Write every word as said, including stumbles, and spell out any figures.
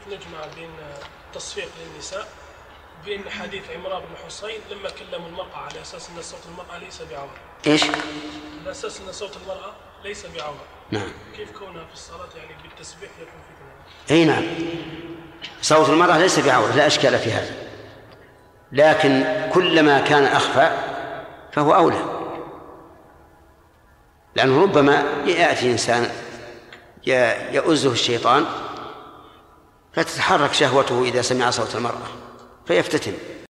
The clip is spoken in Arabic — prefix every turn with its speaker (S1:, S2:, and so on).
S1: نجمع بين التصفيق للنساء وبين حديث عمران بن حصين لما كلم المرأة على أساس أن صوت المرأة ليس بعورة.
S2: إيش؟
S1: على أساس أن صوت المرأة ليس بعورة.
S2: نعم.
S1: كيف كونها في الصلاة يعني بالتسبيح يكون فتنة؟
S2: أي نعم. صوت المرأة ليس بعورة، لا إشكال في هذا، لكن كلما كان أخفى فهو أولى، لأنه ربما يأتي إنسان يؤزه الشيطان فتتحرك شهوته إذا سمع صوت المرأة فيفتتن.